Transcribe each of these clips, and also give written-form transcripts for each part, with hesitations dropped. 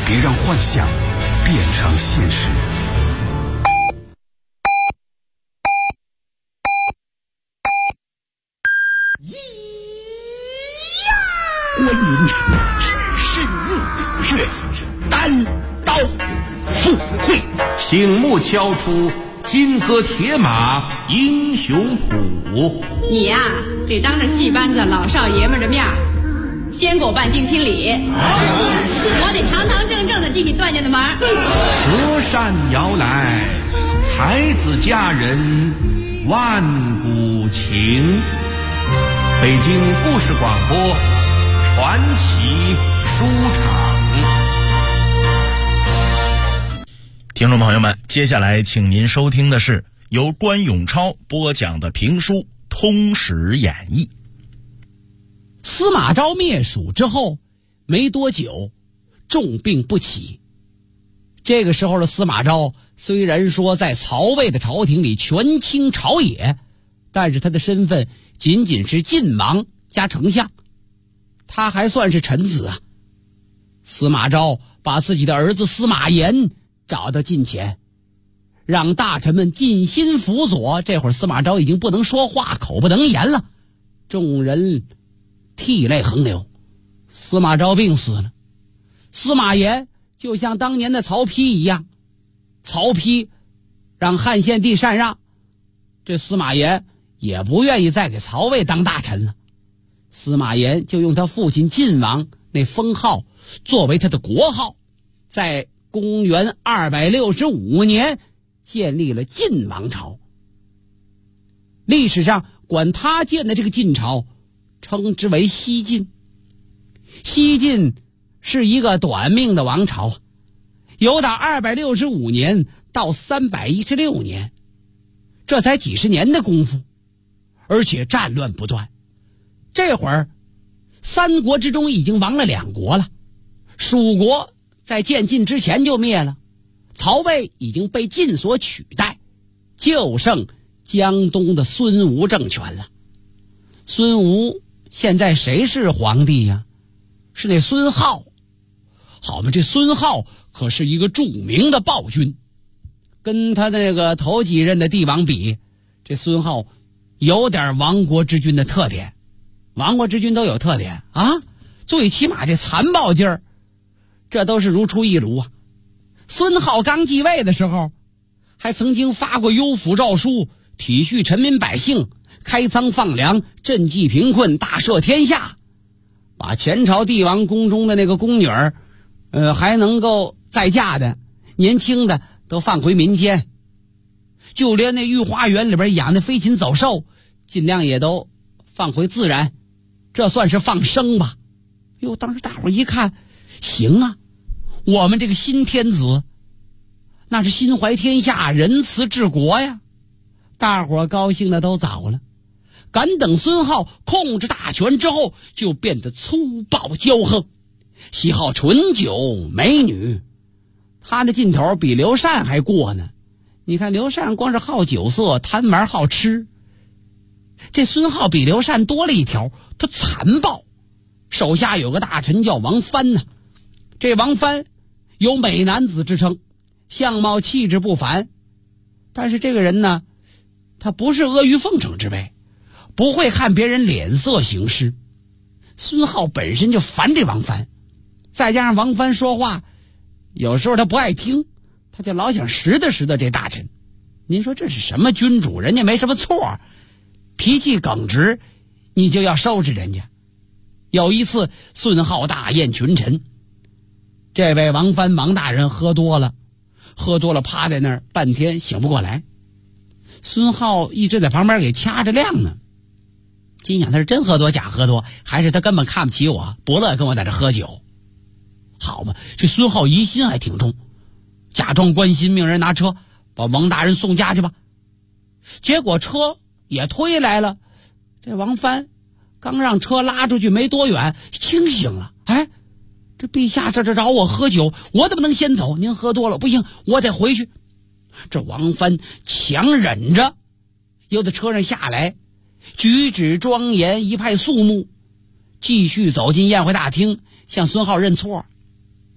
别让幻想变成现实。 观音是日月，单刀赴会， 醒目敲出金戈铁马英雄谱。 你呀，得当着戏班子老少爷们的面先给我办定亲礼，我得堂堂正正的进你段家的门。 折扇摇来，才子佳人万古情。北京故事广播传奇书场。 听众朋友们，接下来请您收听的是由关永超播讲的评书《通史演义》。 司马昭灭蜀之后没多久，重病不起。这个时候的司马昭虽然说在曹魏的朝廷里权倾朝野，但是他的身份仅仅是晋王加丞相，他还算是臣子啊。司马昭把自己的儿子司马炎找到近前，让大臣们尽心辅佐。这会儿司马昭已经不能说话，口不能言了，众人涕泪横流。司马昭病死了，司马炎就像当年的曹丕一样，曹丕让汉献帝禅让，这司马炎也不愿意再给曹魏当大臣了。司马炎就用他父亲晋王那封号作为他的国号，在公元265年建立了晋王朝。历史上管他建的这个晋朝称之为西晋。西晋是一个短命的王朝，由打265年到316年，这才几十年的功夫，而且战乱不断。这会儿三国之中已经亡了2国了，蜀国在建晋之前就灭了，曹魏已经被晋所取代，就剩江东的孙吴政权了。孙吴现在谁是皇帝呀？是那孙皓。好嘛，这孙皓可是一个著名的暴君，跟他那个头几任的帝王比，这孙皓有点亡国之君的特点。亡国之君都有特点啊，最起码这残暴劲儿，这都是如出一辙啊。孙皓刚继位的时候，还曾经发过幽府诏书，体恤臣民百姓，开仓放粮，赈济贫困，大赦天下，把前朝帝王宫中的那个宫女儿，还能够再嫁的年轻的都放回民间，就连那御花园里边养的飞禽走兽，尽量也都放回自然，这算是放生吧。哟，当时大伙一看，行啊，我们这个新天子那是心怀天下，仁慈治国呀。大伙高兴的都早了。敢等孙皓控制大权之后，就变得粗暴骄横，喜好醇酒美女。他的劲头比刘禅还过呢。你看刘禅光是好酒色，贪玩好吃，这孙皓比刘禅多了一条，他残暴。手下有个大臣叫王藩呢，这王藩有美男子之称，相貌气质不凡，但是这个人呢，他不是阿谀奉承之辈，不会看别人脸色行事。孙皓本身就烦这王藩，再加上王藩说话有时候他不爱听，他就老想拾掇拾掇这大臣。您说这是什么君主？人家没什么错，脾气耿直，你就要收拾人家。有一次孙皓大宴群臣，这位王藩王大人喝多了趴在那儿半天醒不过来。孙皓一直在旁边给掐着亮呢，心想他是真喝多假喝多，还是他根本看不起我，不乐跟我在这喝酒。好嘛，这孙皓疑心还挺重，假装关心，命人拿车把王大人送家去吧。结果车也推来了，这王藩刚让车拉出去没多远，清醒了。哎，这陛下这找我喝酒，我怎么能先走？您喝多了不行，我得回去。这王藩强忍着，由在车上下来，举止庄严，一派肃穆，继续走进宴会大厅，向孙皓认错。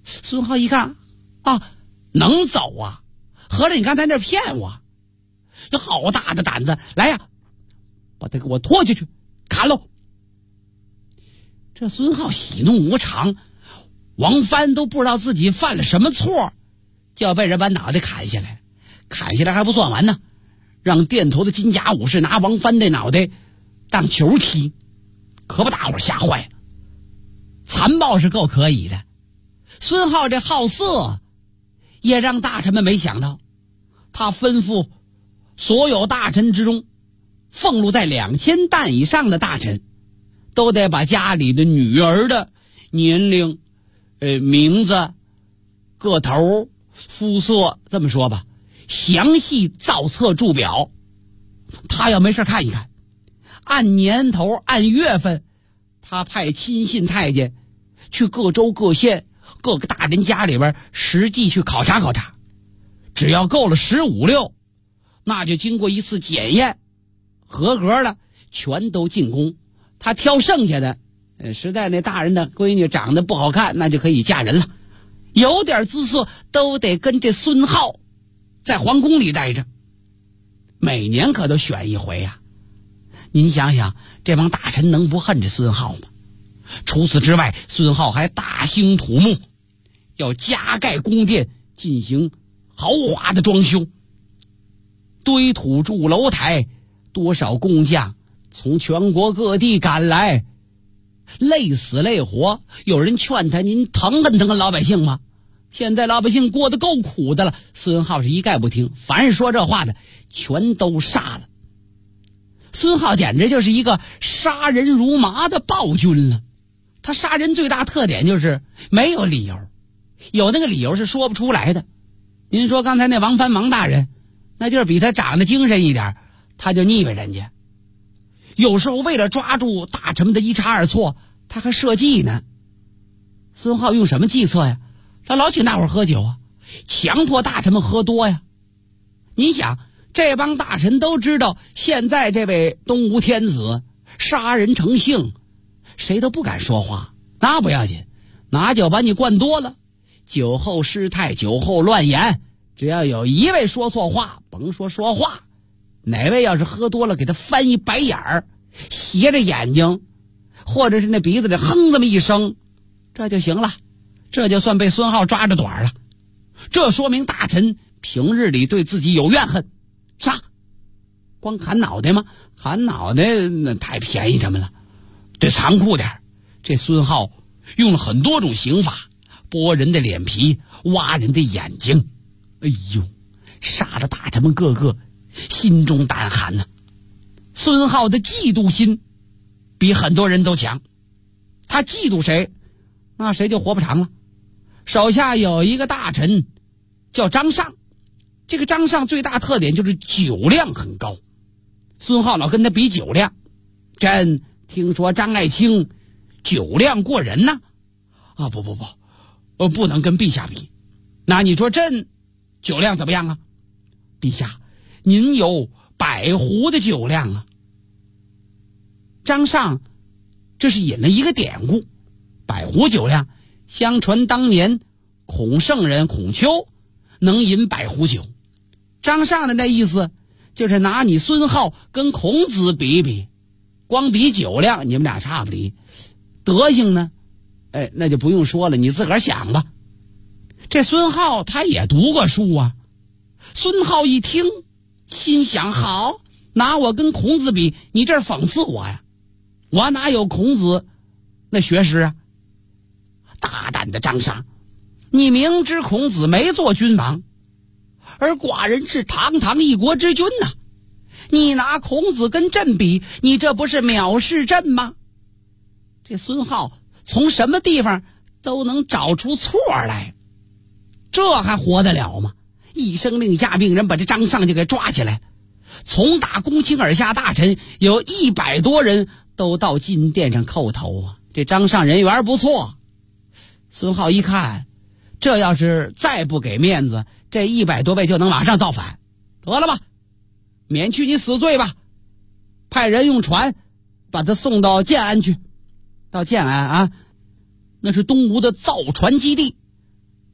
孙浩一看啊，能走啊，合着你刚才那骗我，有好大的胆子，来呀，把他给我拖进去砍喽。这孙浩喜怒无常，王帆都不知道自己犯了什么错，就要被人把脑袋砍下来。砍下来还不算完呢，让店头的金甲武士拿王帆的脑袋当球踢，可把大伙吓坏了。残暴是够可以的，孙浩这好色也让大臣们没想到。他吩咐所有大臣之中，俸禄在2000担以上的大臣都得把家里的女儿的年龄、名字、个头、肤色，这么说吧，详细造册注表。他要没事看一看，按年头按月份，他派亲信太监去各州各县各个大人家里边实际去考察考察，只要够了15六，那就经过一次检验，合格了全都进宫。他挑剩下的，实在那大人的闺女长得不好看，那就可以嫁人了。有点姿色都得跟这孙浩在皇宫里待着，每年可都选一回啊。您想想，这帮大臣能不恨这孙浩吗？除此之外，孙浩还大兴土木，要加盖宫殿，进行豪华的装修，堆土筑楼台，多少工匠从全国各地赶来，累死累活。有人劝他，您疼恨老百姓吗？现在老百姓过得够苦的了。孙浩是一概不听，凡是说这话的全都杀了。孙浩简直就是一个杀人如麻的暴君了。他杀人最大特点就是没有理由，有那个理由是说不出来的。您说刚才那王帆王大人，那就是比他长得精神一点，他就腻歪人家。有时候为了抓住大臣们的一差二错，他还设计呢。孙浩用什么计策呀？他老请大伙喝酒啊，强迫大臣们喝多呀。你想，这帮大臣都知道现在这位东吴天子杀人成性，谁都不敢说话。那不要紧，拿酒把你灌多了，酒后失态，酒后乱言，只要有一位说错话，甭说话，哪位要是喝多了，给他翻一白眼儿，斜着眼睛，或者是那鼻子里哼这么一声，这就行了，这就算被孙浩抓着短了。这说明大臣平日里对自己有怨恨。杀，光砍脑袋吗？砍脑袋那太便宜他们了，得残酷点。这孙浩用了很多种刑法，剥人的脸皮，挖人的眼睛。哎呦，杀的大臣们个个心中胆寒呐。孙浩的嫉妒心比很多人都强，他嫉妒谁，那谁就活不长了。手下有一个大臣叫张尚，这个张尚最大特点就是酒量很高。孙浩老跟他比酒量，朕听说张爱卿酒量过人呢。啊，不能跟陛下比。那你说朕酒量怎么样啊？陛下，您有100壶的酒量啊。张尚这是引了一个典故，100壶酒量，相传当年孔圣人孔丘能饮100壶酒。张尚的那意思就是拿你孙浩跟孔子比一比，光比酒量你们俩差不离，德行呢，那就不用说了，你自个儿想吧。这孙浩他也读过书啊。孙浩一听，心想，好，拿我跟孔子比，你这是讽刺我呀，我哪有孔子那学识啊？大胆的张尚，你明知孔子没做君王，而寡人是堂堂一国之君呐，你拿孔子跟朕比，你这不是藐视朕吗？这孙浩从什么地方都能找出错来，这还活得了吗？一声令下命人把这张尚就给抓起来，从打公卿而下大臣有100多人都到金殿上叩头啊。这张尚人缘不错。孙浩一看，这要是再不给面子，这100多位就能马上造反。得了吧，免去你死罪吧，派人用船把他送到建安去。到建安啊，那是东吴的造船基地，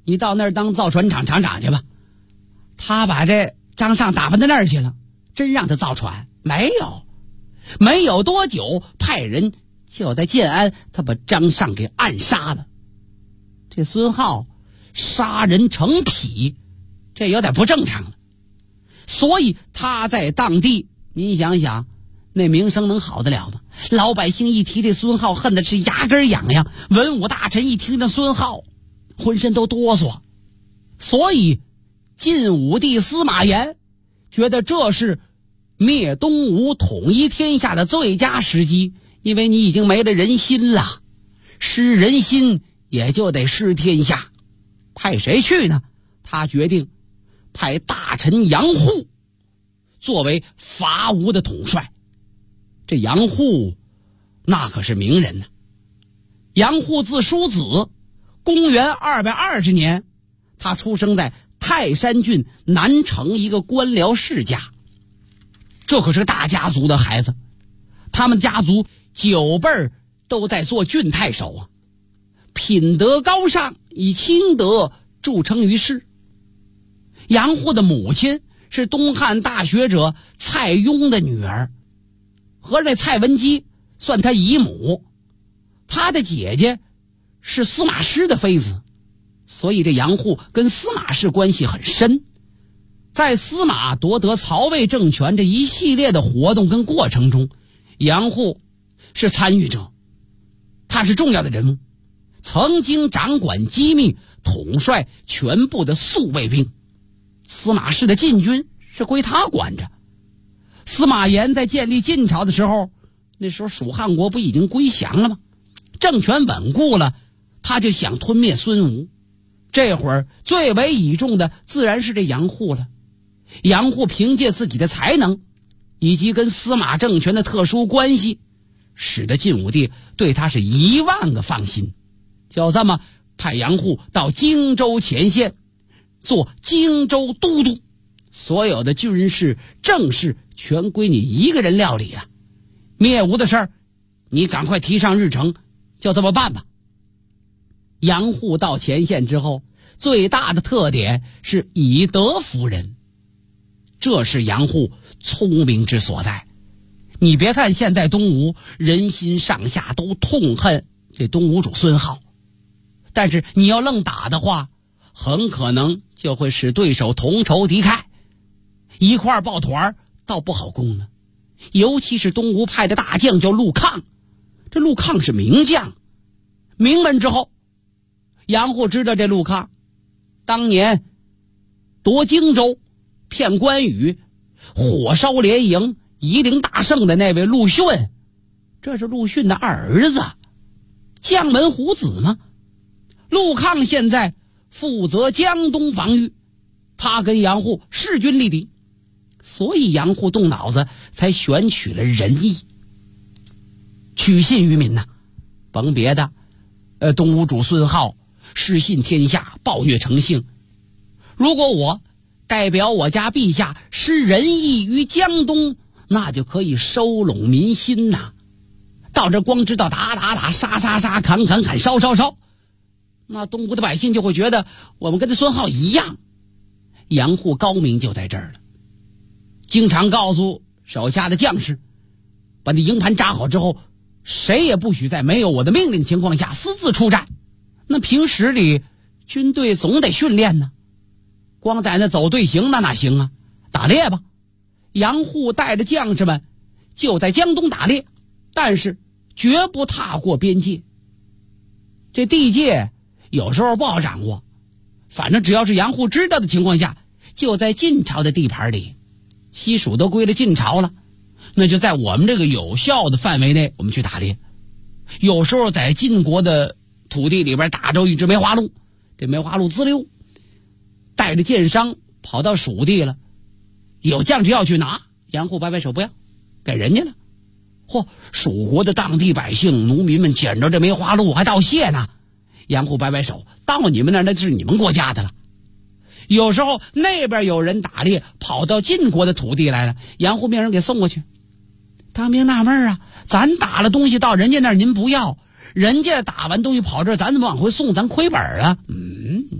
你到那儿当造船厂厂长去吧。他把这张尚打发到那儿去了，真让他造船？没有多久，派人就在建安，他把张尚给暗杀了。这孙浩杀人成癖，这有点不正常了。所以他在当地，您想想，那名声能好得了吗？老百姓一提这孙浩，恨的是牙根痒痒；文武大臣一听这孙浩，浑身都哆嗦。所以晋武帝司马炎觉得这是灭东吴、统一天下的最佳时机，因为你已经没了人心了，失人心也就得失天下。派谁去呢？他决定派大臣杨户作为伐吴的统帅。这杨户那可是名人呢。杨户字叔子，公元220年，他出生在泰山郡南城一个官僚世家。这可是个大家族的孩子，他们家族9辈都在做郡太守啊，品德高尚，以清德著称于世。杨户的母亲是东汉大学者蔡邕的女儿，和这蔡文姬算他姨母，他的姐姐是司马师的妃子，所以这杨户跟司马氏关系很深。在司马夺得曹魏政权这一系列的活动跟过程中，杨户是参与者，他是重要的人物，曾经掌管机密，统帅全部的宿卫兵。司马氏的禁军是归他管着。司马炎在建立晋朝的时候，那时候蜀汉国不已经归降了吗？政权稳固了，他就想吞灭孙吴。这会儿最为倚重的自然是这杨户了。杨户凭借自己的才能以及跟司马政权的特殊关系，使得晋武帝对他是10000个放心，就这么派杨户到荆州前线做荆州都督，所有的军事政事全归你一个人料理了。灭吴的事儿你赶快提上日程，就这么办吧。杨户到前线之后，最大的特点是以德服人，这是杨户聪明之所在。你别看现在东吴人心上下都痛恨这东吴主孙浩，但是你要愣打的话，很可能就会使对手同仇敌忾，一块抱团倒不好攻了。尤其是东吴派的大将叫陆抗，这陆抗是名将，名门之后。杨户知道这陆抗当年夺荆州骗关羽，火烧连营，夷陵大胜的那位陆逊，这是陆逊的儿子，将门虎子吗？陆抗现在负责江东防御，他跟杨户势均力敌，所以杨户动脑子才选取了仁义，取信于民呐。甭别的，东吴主孙浩失信天下，暴虐成性。如果我代表我家陛下施仁义于江东，那就可以收拢民心呐。到这光知道打打打，杀杀杀，砍砍砍，烧烧烧，那东吴的百姓就会觉得我们跟这孙浩一样。杨户高明就在这儿了，经常告诉手下的将士，把那营盘扎好之后，谁也不许在没有我的命令情况下私自出战。那平时里军队总得训练呢，光在那走队形那哪行啊？打猎吧。杨户带着将士们就在江东打猎，但是绝不踏过边界。这地界有时候不好掌握，反正只要是杨户知道的情况下，就在晋朝的地盘里，西蜀都归了晋朝了，那就在我们这个有效的范围内我们去打猎。有时候在晋国的土地里边打着一只梅花鹿，这梅花鹿滋溜带着箭伤跑到蜀地了，有将士要去拿，杨户摆摆手不要，给人家了。蜀国的当地百姓农民们捡着这梅花鹿还道谢呢，杨户摆摆手，到你们那儿那是你们国家的了。有时候那边有人打猎跑到晋国的土地来了，杨户命人给送过去。当兵纳闷啊，咱打了东西到人家那儿您不要，人家打完东西跑这儿，咱怎么往回送？咱亏本啊。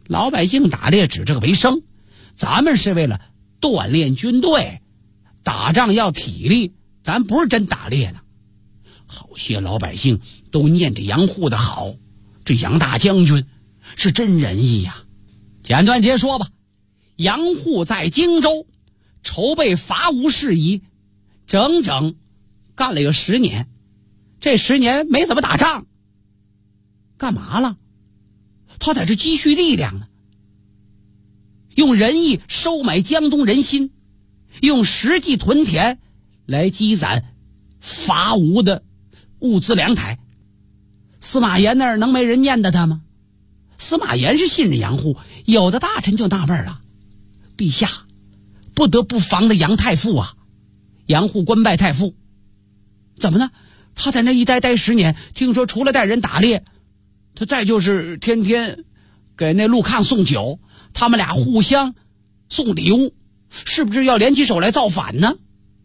老百姓打猎指这个为生，咱们是为了锻炼军队，打仗要体力，咱不是真打猎呢。好些老百姓都念着杨户的好，这杨大将军是真仁义呀。简短截说吧，杨户在荆州筹备伐吴事宜，整整干了有10年，这10年没怎么打仗，干嘛了？他在这积蓄力量呢，用仁义收买江东人心，用实际屯田来积攒伐吴的物资粮台。司马炎那儿能没人念的他吗？司马炎是信任杨户，有的大臣就纳闷了，陛下不得不防的杨太傅啊，杨户官拜太傅，怎么呢？他在那一待10年，听说除了带人打猎，他再就是天天给那陆抗送酒，他们俩互相送礼物，是不是要联起手来造反呢？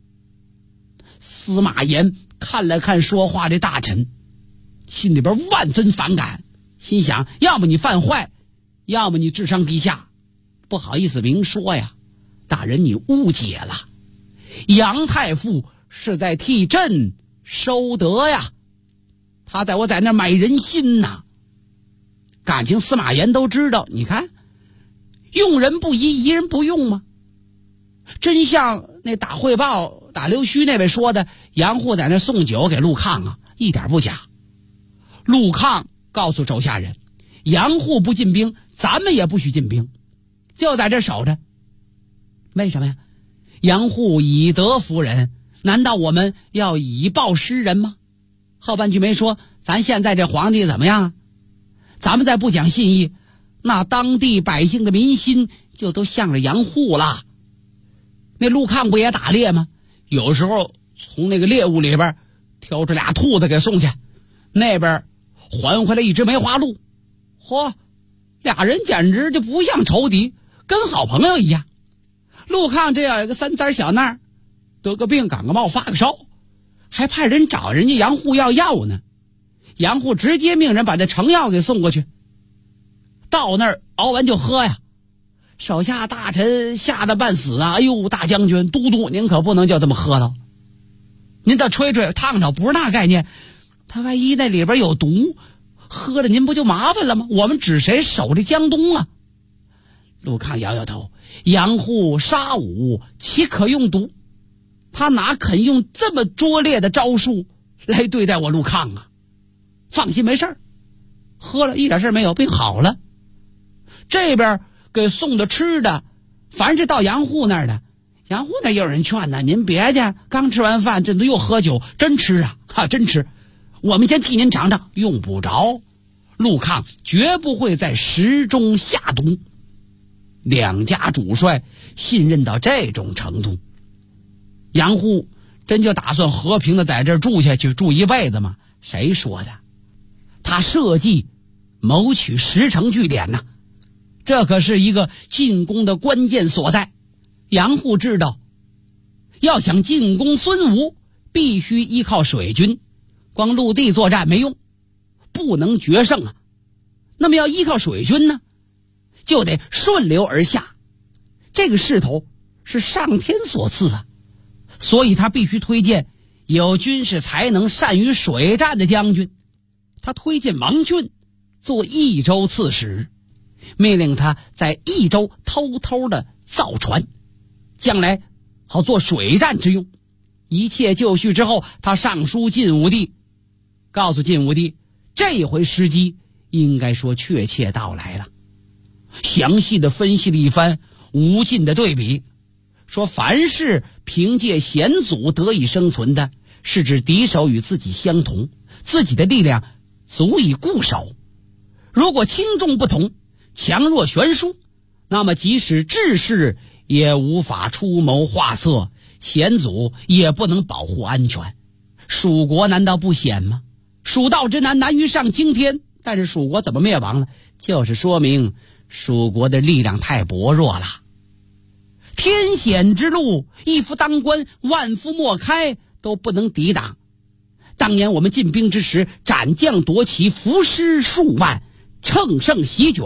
司马炎看了看说话的大臣，心里边万分反感，心想要么你犯坏，要么你智商低下，不好意思明说呀，大人你误解了，杨太傅是在替朕收德呀，他在那买人心呐。感情司马炎都知道，你看用人不疑，疑人不用吗？真像那打汇报打溜须那位说的，杨户在那送酒给陆抗啊，一点不假。陆抗告诉手下人，杨户不进兵，咱们也不许进兵，就在这守着。为什么呀？杨户以德服人，难道我们要以暴施人吗？后半句没说，咱现在这皇帝怎么样？咱们再不讲信义，那当地百姓的民心就都向着杨户了。那陆抗不也打猎吗？有时候从那个猎物里边挑出俩兔子给送去，那边还回来一只梅花鹿，嚯，俩人简直就不像仇敌，跟好朋友一样。陆抗这样一个3灾小难，得个病感个冒发个烧，还派人找人家杨户要药呢。杨户直接命人把这成药给送过去，到那儿熬完就喝呀。手下大臣吓得半死啊！哎呦，大将军都督，您可不能就这么喝了，您再吹吹烫着，不是那概念，他万一那里边有毒，喝了您不就麻烦了吗？我们指谁守着江东啊？陆抗摇摇头，杨户杀吾岂可用毒？他哪肯用这么拙劣的招数来对待我陆抗啊？放心，没事儿，喝了一点事没有，病好了。这边给送的吃的，凡是到杨户那儿的，杨户那儿有人劝呢，您别去，刚吃完饭这都又喝酒，真吃啊，真吃。我们先替您尝尝，用不着。陆抗绝不会在食中下毒。两家主帅信任到这种程度，杨户真就打算和平的在这儿住下去，住一辈子吗？谁说的？他设计谋取10城据点呢，这可是一个进攻的关键所在。杨户知道，要想进攻孙吴，必须依靠水军，光陆地作战没用，不能决胜啊。那么要依靠水军呢，就得顺流而下，这个势头是上天所赐啊，所以他必须推荐有军事才能、善于水战的将军。他推荐王浚做益州刺史，命令他在益州偷偷的造船，将来好做水战之用。一切就绪之后，他上书晋武帝，告诉晋武帝，这回时机应该说确切到来了。详细的分析了一番，无尽的对比，说凡是凭借险阻得以生存的，是指敌手与自己相同，自己的力量足以固守。如果轻重不同，强弱悬殊，那么即使志士也无法出谋划策，险阻也不能保护安全。蜀国难道不险吗？蜀道之难，难于上青天，但是蜀国怎么灭亡了？就是说明蜀国的力量太薄弱了。天险之路，一夫当关，万夫莫开，都不能抵挡。当年我们进兵之时，斩将夺旗，伏尸数万，乘胜席卷，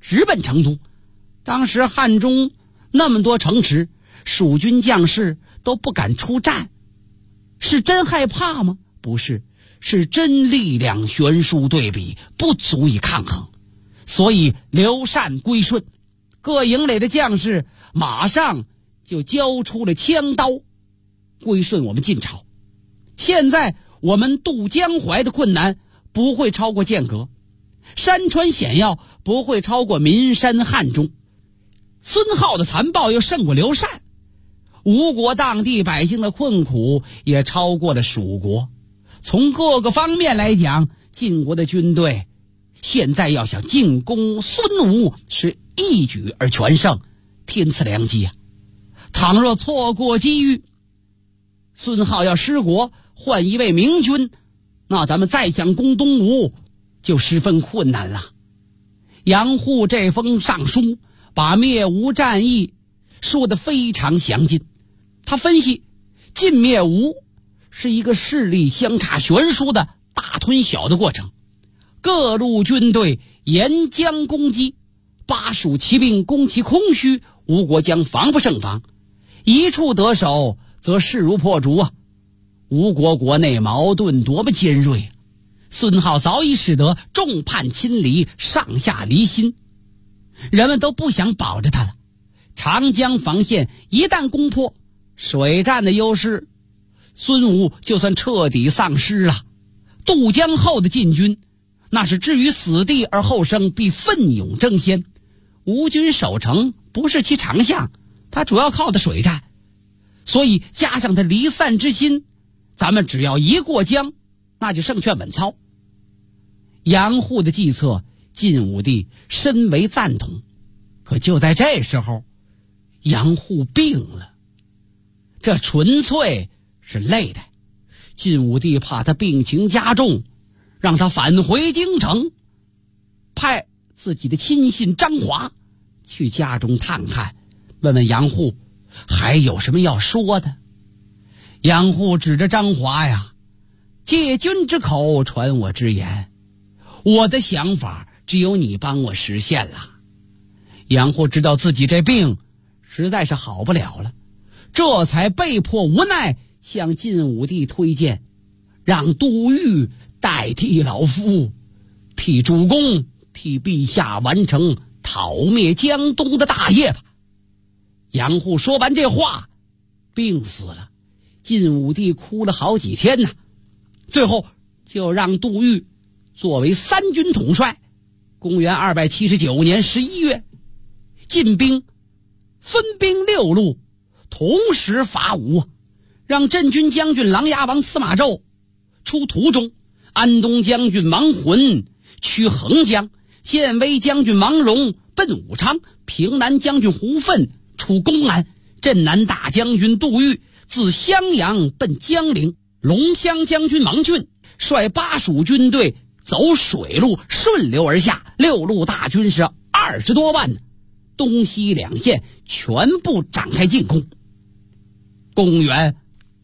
直奔成都。当时汉中那么多城池，蜀军将士都不敢出战，是真害怕吗？不是，是真力量悬殊对比，不足以抗衡。所以刘禅归顺，各营垒的将士马上就交出了枪刀，归顺我们晋朝。现在我们渡江淮的困难不会超过剑阁，山川险要不会超过岷山汉中，孙浩的残暴又胜过刘禅，吴国当地百姓的困苦也超过了蜀国。从各个方面来讲，晋国的军队现在要想进攻孙吴是一举而全胜，天赐良机啊！倘若错过机遇，孙浩要失国换一位明君，那咱们再想攻东吴就十分困难了。杨户这封上书把灭吴战役说得非常详尽，他分析晋灭吴是一个势力相差悬殊的大吞小的过程，各路军队沿江攻击，巴蜀骑兵攻其空虚，吴国将防不胜防，一处得手则势如破竹啊！吴国国内矛盾多么尖锐啊！孙浩早已使得众叛亲离，上下离心，人们都不想保着他了。长江防线一旦攻破，水战的优势，孙吴就算彻底丧失了。渡江后的晋军，那是置于死地而后生，必奋勇争先。吴军守城不是其长项，他主要靠的水战，所以加上他离散之心，咱们只要一过江，那就胜券稳操。杨户的计策，晋武帝深为赞同。可就在这时候，杨户病了，这纯粹是累的。晋武帝怕他病情加重，让他返回京城，派自己的亲信张华去家中探看，问问杨户还有什么要说的。杨户指着张华呀，借君之口传我之言，我的想法只有你帮我实现了。杨户知道自己这病实在是好不了了，这才被迫无奈向晋武帝推荐，让杜预代替老夫，替主公，替陛下完成讨灭江东的大业吧。杨户说完这话，病死了。晋武帝哭了好几天呢，最后就让杜预作为三军统帅。公元279年11月，晋兵分兵6路，同时伐吴，让镇军将军琅琊王司马昭出途中，安东将军王浑驱横江，献威将军王荣奔武昌，平南将军胡奋出公安，镇南大将军杜预自襄阳奔江陵，龙骧将军王俊率巴蜀军队走水路顺流而下，6路大军是20多万，东西两线全部展开进攻。公元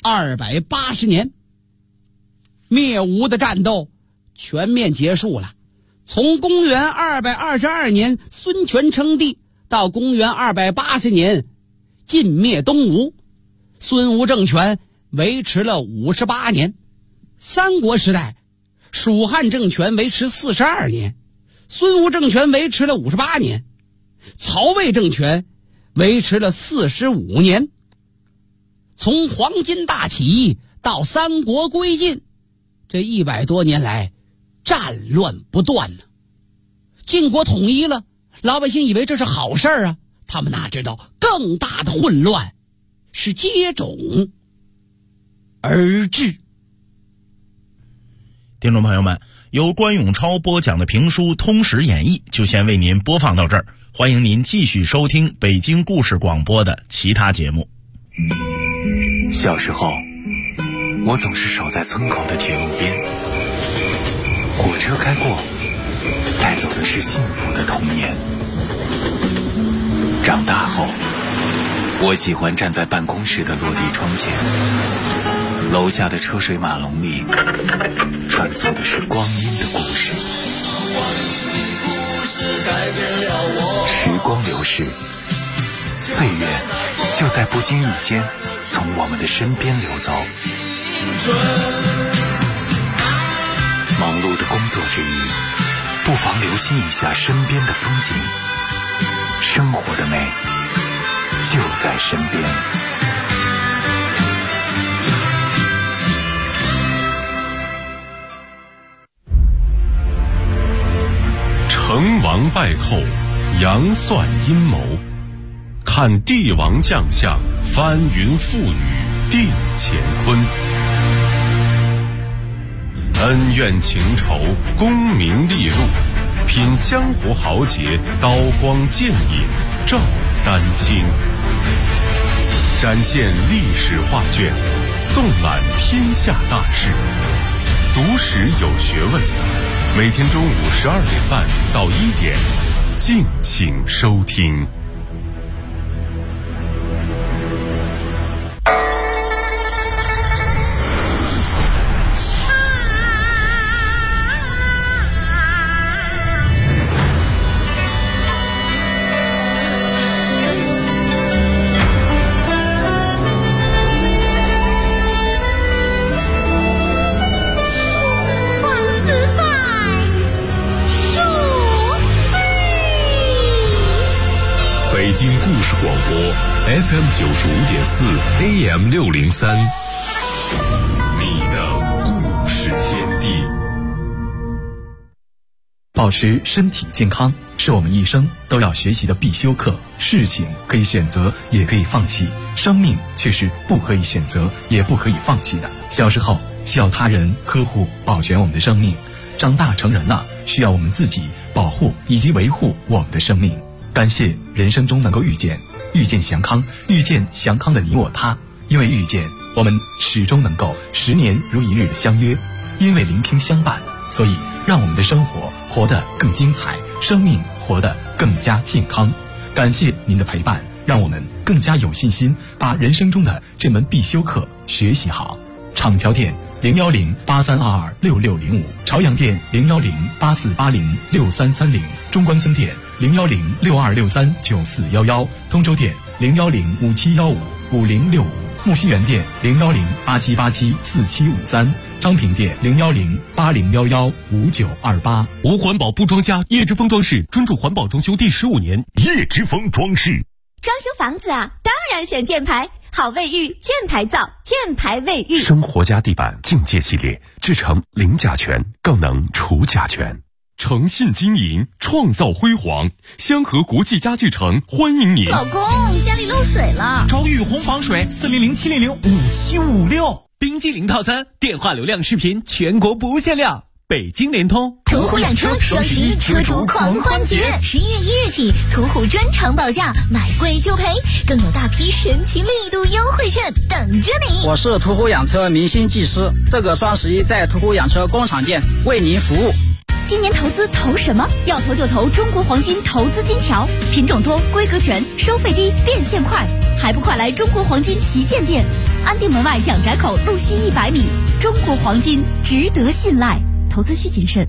280年，灭吴的战斗全面结束了。从公元222年孙权称帝到公元280年晋灭东吴，孙吴政权维持了58年。三国时代，蜀汉政权维持42年，孙吴政权维持了58年，曹魏政权维持了45年。从黄巾大起义到三国归晋，这100多年来战乱不断呢。晋国统一了，老百姓以为这是好事啊，他们哪知道更大的混乱是接踵而至。 听众朋友们，由关永超播讲的评书《通史演义》就先为您播放到这儿，欢迎您继续收听北京故事广播的其他节目。 小时候，我总是守在村口的铁路边，火车开过，带走的是幸福的童年。长大后，我喜欢站在办公室的落地窗前，楼下的车水马龙里穿梭的是光阴的故事。光阴的故事改变了我。 时光流逝，岁月就在不经意间从我们的身边流走。忙碌的工作之余，不妨留心一下身边的风景，生活的美就在身边。 成王败寇，杨算阴谋，看帝王将相，翻云覆雨，定乾坤。恩怨情仇，功名利禄，品江湖豪杰，刀光剑影，照丹青。展现历史画卷，纵览天下大事，读史有学问。每天中午12点半到1点，敬请收听。 北京故事广播 FM 95.4 AM 603，你的故事天地。 保持身体健康是我们一生都要学习的必修课。事情可以选择，也可以放弃，生命却是不可以选择，也不可以放弃的。小时候需要他人呵护保全我们的生命，长大成人了需要我们自己保护以及维护我们的生命。感谢人生中能够遇见祥康，遇见祥康的你我他。因为遇见，我们始终能够10年如一日的相约；因为聆听相伴，所以让我们的生活活得更精彩，生命活得更加健康。感谢您的陪伴，让我们更加有信心把人生中的这门必修课学习好。厂桥店01083226605，朝阳店01084806330，中关村店01062639411，通州店01057155065，木樨园店01087874753，张平店01080115928。 无环保不装家，叶之峰装饰专注环保装修第15年。 叶之峰装饰， 装修房子啊，当然选箭牌，好卫浴，箭牌造，箭牌卫浴。 生活家地板境界系列，制成零甲醛，更能除甲醛。诚信经营，创造辉煌。香河国际家具城欢迎您。 老公，家里漏水了， 找雨虹防水，400-700-5756。冰激凌套餐，电话流量视频全国不限量。北京联通。 途虎养车双11车主狂欢节，11月1日起，途虎专场保价，买贵就赔，更有大批神奇力度优惠券等着你。 我是途虎养车明星技师，这个双11在途虎养车工厂店为您服务。 今年投资投什么？要投就投中国黄金投资金条，品种多，规格全，收费低，变现快，还不快来中国黄金旗舰店，安定门外蒋宅口路西100米。中国黄金值得信赖，投资需谨慎。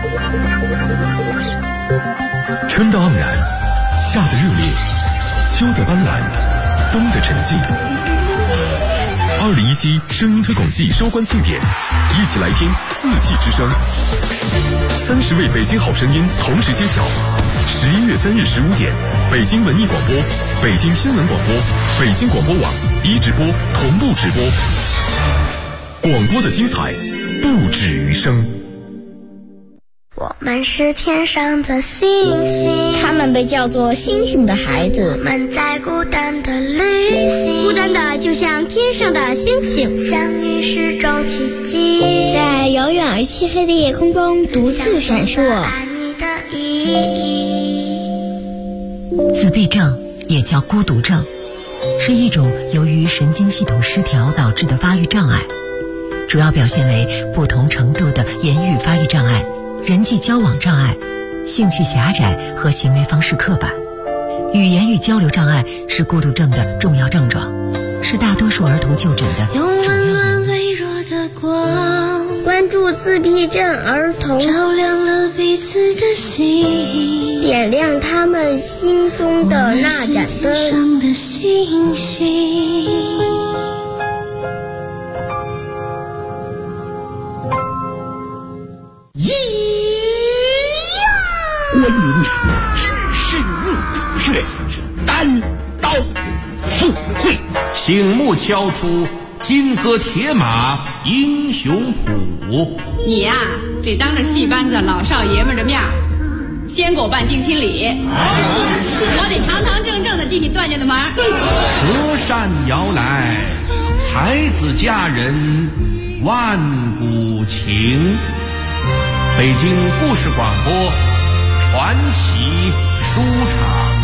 春的盎然，夏的热烈，秋的斑斓，冬的沉静。2017声音推广季收官庆典，一起来听四季之声。30位北京好声音同时揭晓。11月3日15点，北京文艺广播、北京新闻广播、北京广播网一直播同步直播。广播的精彩不止于声。 我们是天上的星星， 他们被叫做星星的孩子。 我们在孤单的旅行， 孤单的就像天上的星星， 相遇是种奇迹， 在遥远而漆黑的夜空中独自闪烁。 爱你的意义。 自闭症也叫孤独症，是一种由于神经系统失调导致的发育障碍，主要表现为不同程度的言语发育障碍、人际交往障碍、兴趣狭窄和行为方式刻板。语言与交流障碍是孤独症的重要症状，是大多数儿童就诊的主要原因。 用温暖微弱的光，关注助自闭症儿童， 照亮了彼此的心， 点亮他们心中的那盏灯。 天上的星星。 关羽只身入虎穴，单刀赴会， 醒目敲出金戈铁马英雄谱。 你呀，得当着戏班子老少爷们的面先给我办定亲礼，我得堂堂正正的进你段家的门。 折扇摇来，才子佳人万古情。北京故事广播传奇书场。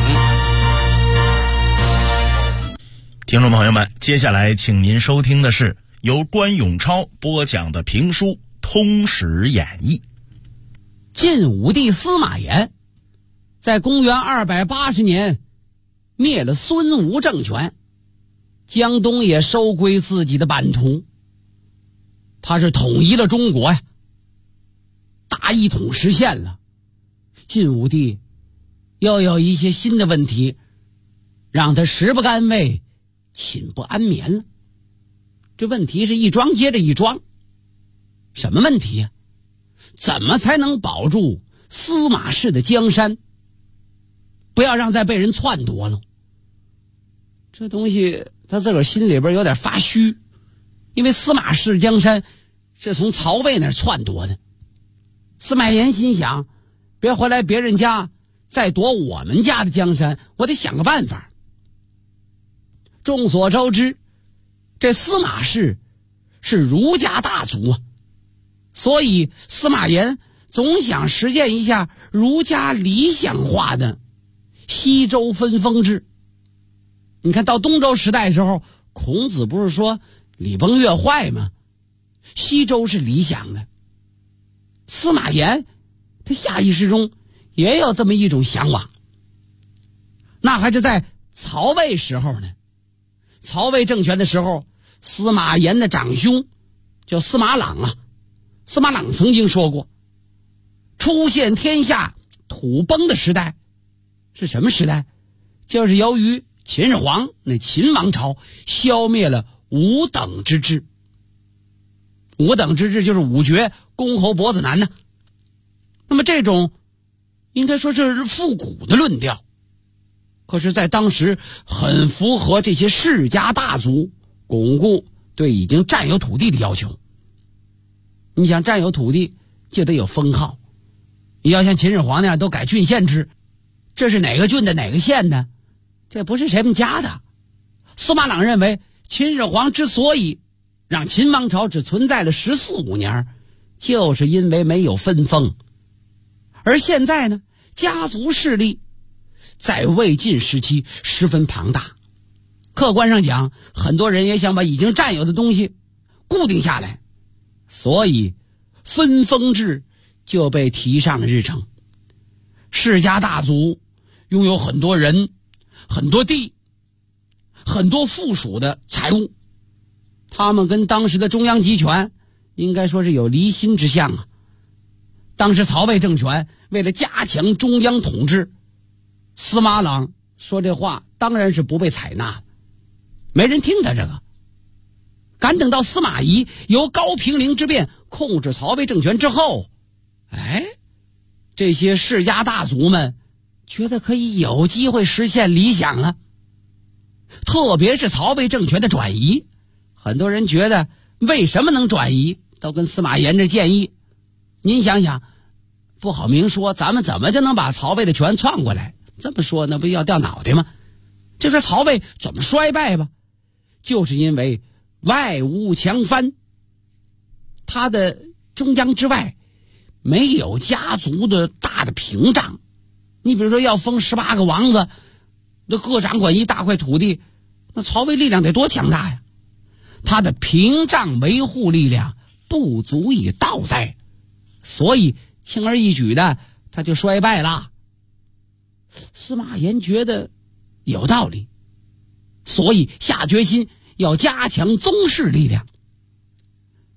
听众朋友们，接下来请您收听的是由关永超播讲的评书《通史演义》。 晋武帝司马炎在公元280年灭了孙吴政权，江东也收归自己的版图，他是统一了中国呀，大一统实现了。晋武帝又有一些新的问题，让他食不甘味，寝不安眠了。这问题是一桩接着一桩。什么问题呀？怎么才能保住司马氏的江山，不要让再被人篡夺了？这东西他自个儿心里边有点发虚，因为司马氏江山是从曹魏那儿篡夺的。司马炎心想，别回来别人家再夺我们家的江山，我得想个办法。众所周知，这司马氏是儒家大族啊，所以司马炎总想实践一下儒家理想化的西周分封制。你看到东周时代的时候，孔子不是说礼崩乐坏吗？西周是理想的，司马炎他下意识中也有这么一种向往。那还是在曹魏时候呢。曹魏政权的时候，司马炎的长兄叫司马朗啊。司马朗曾经说过，出现天下土崩的时代是什么时代？就是由于秦始皇那秦王朝消灭了五等之制。五等之制就是五绝、公侯、伯子男呢。那么这种应该说这是复古的论调，可是在当时很符合这些世家大族巩固对已经占有土地的要求。你想占有土地就得有封号，你要像秦始皇那样都改郡县制，这是哪个郡的哪个县的，这不是谁们家的。司马朗认为秦始皇之所以让秦王朝只存在了14、15年，就是因为没有分封。而现在呢，家族势力在魏晋时期十分庞大，客观上讲，很多人也想把已经占有的东西固定下来，所以分封制就被提上了日程。世家大族拥有很多人、很多地、很多附属的财物，他们跟当时的中央集权应该说是有离心之象啊。当时曹魏政权为了加强中央统治，司马朗说这话当然是不被采纳，没人听他这个。赶等到司马懿由高平陵之变控制曹魏政权之后，这些世家大族们觉得可以有机会实现理想啊。特别是曹魏政权的转移，很多人觉得为什么能转移，都跟司马炎这建议。您想想，不好明说，咱们怎么就能把曹魏的权篡过来？这么说那不要掉脑袋吗？就说曹魏怎么衰败吧，就是因为外无强藩，他的中央之外没有家族的大的屏障。你比如说要封18个王子，那各掌管一大块土地，那曹魏力量得多强大呀！他的屏障维护力量不足以倒灾，所以轻而易举的他就衰败了。司马炎觉得有道理，所以下决心要加强宗室力量。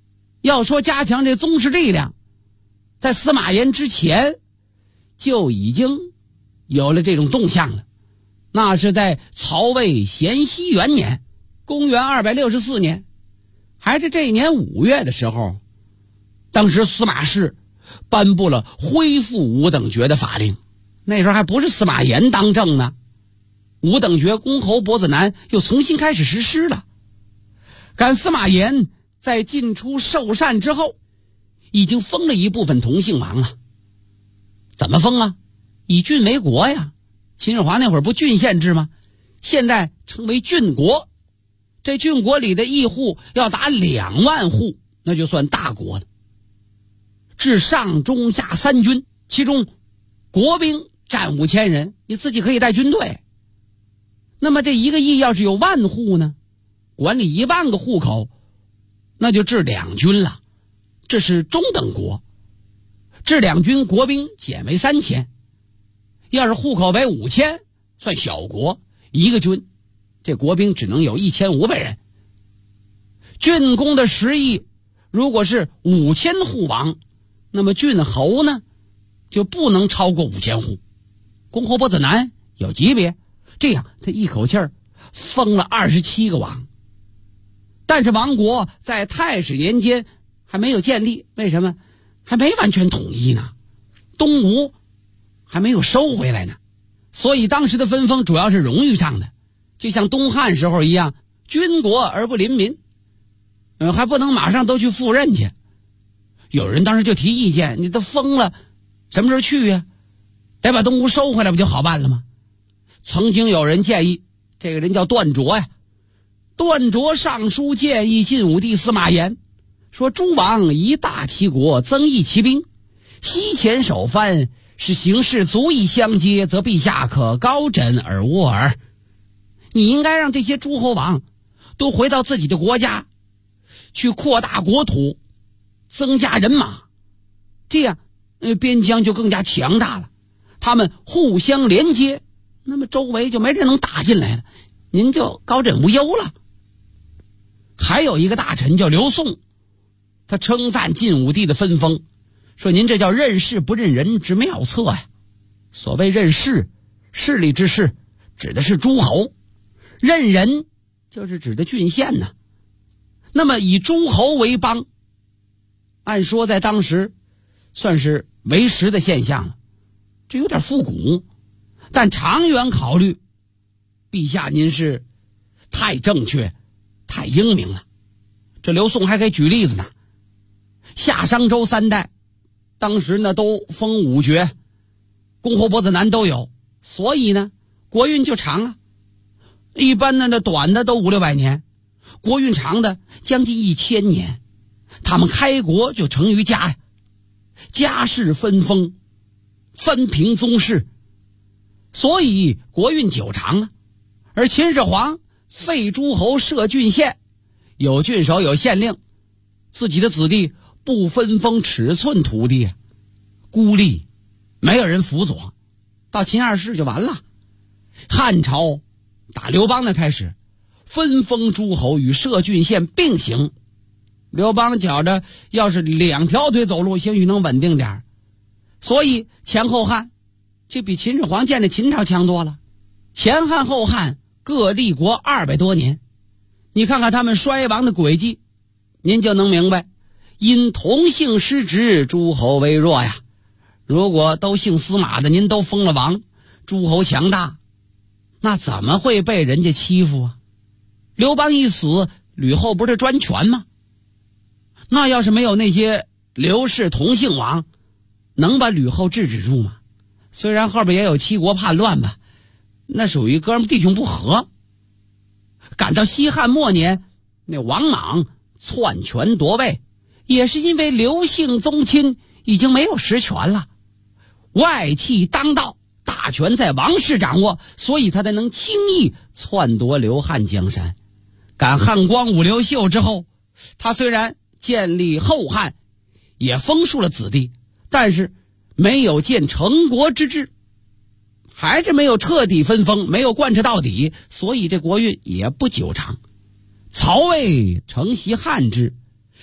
要说加强这宗室力量，在司马炎之前就已经有了这种动向了。那是在曹魏咸熙元年，公元264年，还是这一年5月的时候，当时司马氏颁布了恢复五等爵的法令。那时候还不是司马炎当政呢，五等爵公侯伯子男又重新开始实施了。赶司马炎在进出寿善之后，已经封了一部分同姓王了。怎么封啊？以郡为国呀。秦始皇那会儿不郡县制吗？现在称为郡国。这郡国里的邑户要达2万户，那就算大国了。置上中下3军，其中国兵占5000人，你自己可以带军队。那么这一个邑要是有10000户呢，管理1万个户口，那就置2军了，这是中等国。置2军，国兵减为3000。要是户口为5000，算小国，一个军，这国兵只能有1500人。郡公的实邑如果是5000户王，那么郡侯呢就不能超过5000户。公侯伯子男有级别，这样他一口气儿封了27个王。但是王国在太史年间还没有建立，为什么？还没完全统一呢，东吴还没有收回来呢，所以当时的分封主要是荣誉上的，就像东汉时候一样，军国而不临民，还不能马上都去赴任去。有人当时就提意见，你都封了，什么时候去呀？得把东吴收回来不就好办了吗？曾经有人建议，这个人叫段卓呀，段卓上书建议晋武帝司马炎，说诸王以大其国，增益其兵，西前守藩，使形势足以相接，则陛下可高枕而卧耳。你应该让这些诸侯王都回到自己的国家去，扩大国土，增加人马，这样边疆就更加强大了，他们互相连接，那么周围就没人能打进来了，您就高枕无忧了。还有一个大臣叫刘宋，他称赞晋武帝的分封，说您这叫认事不认人之妙策呀。所谓认事，势力之势指的是诸侯，认人就是指的郡县呢。那么以诸侯为邦，按说在当时算是为实的现象了，这有点复古，但长远考虑，陛下您是太正确太英明了。这刘宋还可以举例子呢，夏商周3代当时呢都封5爵，公侯伯子男都有，所以呢国运就长啊。一般的那短的都500-600年，国运长的将近1000年。他们开国就成于家呀，家世分封，分平宗室，所以国运久长啊。而秦始皇废诸侯，设郡县，有郡守有县令，自己的子弟不分封尺寸土地，孤立，没有人辅佐，到秦2世就完了。汉朝打刘邦那开始，分封诸侯与设郡县并行。刘邦觉着要是2条腿走路，兴许能稳定点，所以前后汉就比秦始皇建的秦朝强多了。前汉后汉各立国200多年，你看看他们衰亡的轨迹，您就能明白，因同姓失职，诸侯为弱呀。如果都姓司马的您都封了王，诸侯强大，那怎么会被人家欺负啊？刘邦一死，吕后不是专权吗？那要是没有那些刘氏同姓王，能把吕后制止住吗？虽然后边也有七国叛乱吧，那属于哥们弟兄不和。赶到西汉末年，那王莽篡权夺位，也是因为刘姓宗亲已经没有实权了，外戚当道，大权在王室掌握，所以他才能轻易篡夺刘汉江山。赶汉光武刘秀之后，他虽然建立后汉，也封述了子弟，但是没有建成国之治，还是没有彻底分封，没有贯彻到底，所以这国运也不久长。曹魏承袭汉制，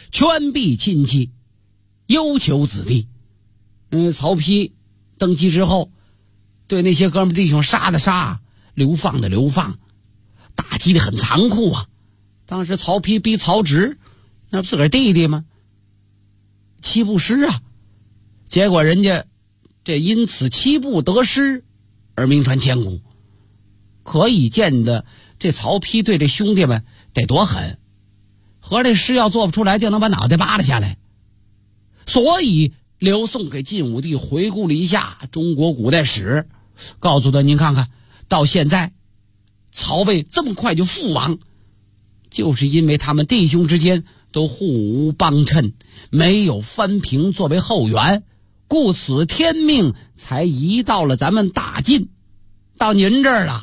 圈壁亲戚，忧求子弟。曹丕登基之后，对那些哥们弟兄杀的杀，流放的流放，打击的很残酷啊。当时曹丕逼曹植，那不自个儿弟弟吗？七步诗啊，结果人家这因此七步得诗而名传千古。可以见的这曹丕对这兄弟们得多狠，合这诗要做不出来，就能把脑袋扒拉下来。所以刘宋给晋武帝回顾了一下中国古代史，告诉他，您看看到现在曹魏这么快就覆亡，就是因为他们弟兄之间都互无帮衬，没有藩平作为后援，故此天命才移到了咱们大晋，到您这儿了。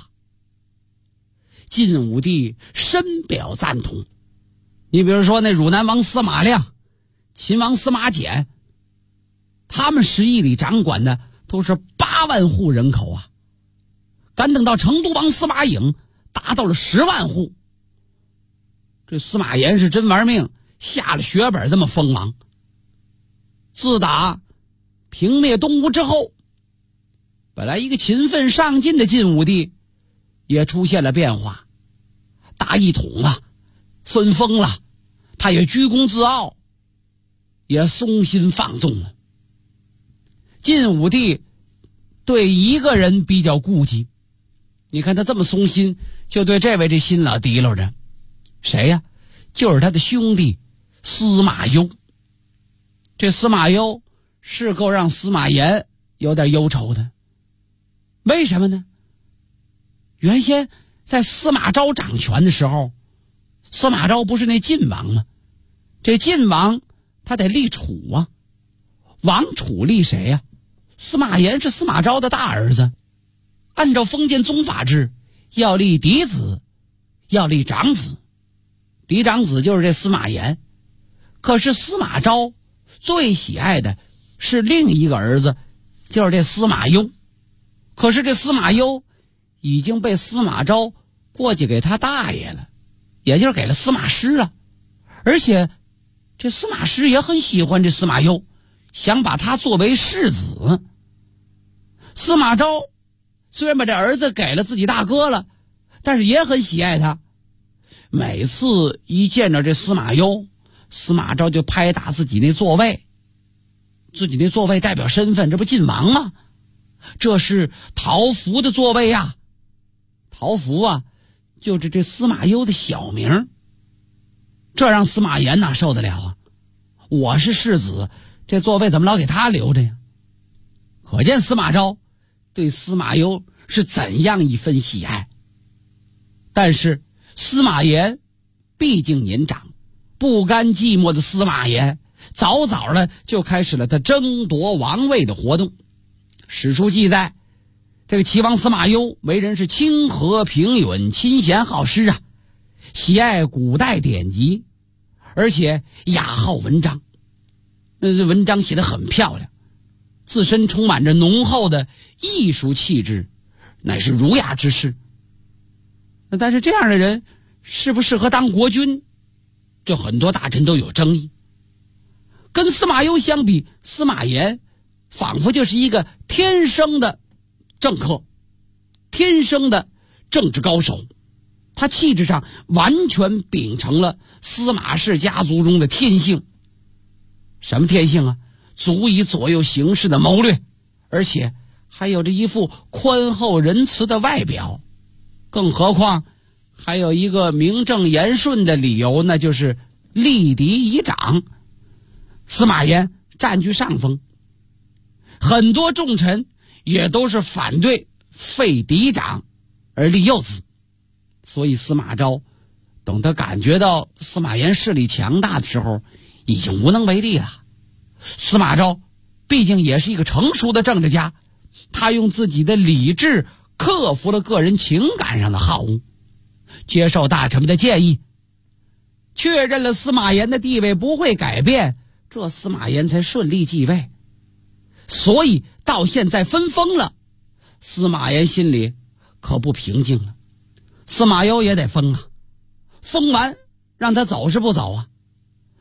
晋武帝深表赞同。你比如说那汝南王司马亮、秦王司马简，他们食邑里掌管的都是8万户人口啊，敢等到成都王司马颖达到了10万户。这司马炎是真玩命，下了血本这么锋芒。自打平灭东吴之后，本来一个勤奋上进的晋武帝也出现了变化，大一统了，分封了，他也居功自傲，也松心放纵了。晋武帝对一个人比较顾忌，你看他这么松心，就对这位这心老提溜着。谁呀？就是他的兄弟司马攸。这司马攸是够让司马炎有点忧愁的。为什么呢？原先在司马昭掌权的时候，司马昭不是那晋王吗？这晋王他得立储啊，王储立谁呀？司马炎是司马昭的大儿子，按照封建宗法制，要立嫡子，要立长子。嫡长子就是这司马炎。可是司马昭最喜爱的是另一个儿子，就是这司马攸。可是这司马攸已经被司马昭过继给他大爷了，也就是给了司马师啊。而且这司马师也很喜欢这司马攸，想把他作为世子。司马昭虽然把这儿子给了自己大哥了，但是也很喜爱他。每次一见着这司马攸，司马昭就拍打自己那座位，自己那座位代表身份，这不晋王吗？这是陶福的座位呀。陶福啊，就是这司马攸的小名。这让司马炎哪受得了啊？我是世子，这座位怎么老给他留着呀？可见司马昭对司马攸是怎样一分喜爱。但是司马炎毕竟年长，不甘寂寞的司马炎早早的就开始了他争夺王位的活动。史书记载，这个齐王司马攸为人是清和平允，亲贤好施啊，喜爱古代典籍，而且雅好文章。文章写得很漂亮，自身充满着浓厚的艺术气质，乃是儒雅之士。但是这样的人适不适合当国君，这很多大臣都有争议。跟司马攸相比，司马炎仿佛就是一个天生的政客，天生的政治高手。他气质上完全秉承了司马氏家族中的天性。什么天性啊？足以左右形势的谋略，而且还有着一副宽厚仁慈的外表。更何况还有一个名正言顺的理由，那就是立嫡以长。司马炎占据上风，很多重臣也都是反对废嫡长而立幼子。所以司马昭等他感觉到司马炎势力强大的时候，已经无能为力了。司马昭毕竟也是一个成熟的政治家，他用自己的理智克服了个人情感上的好恶，接受大臣们的建议，确认了司马炎的地位不会改变，这司马炎才顺利继位。所以到现在分封了，司马炎心里可不平静了。司马攸也得封啊，封完让他走是不走啊？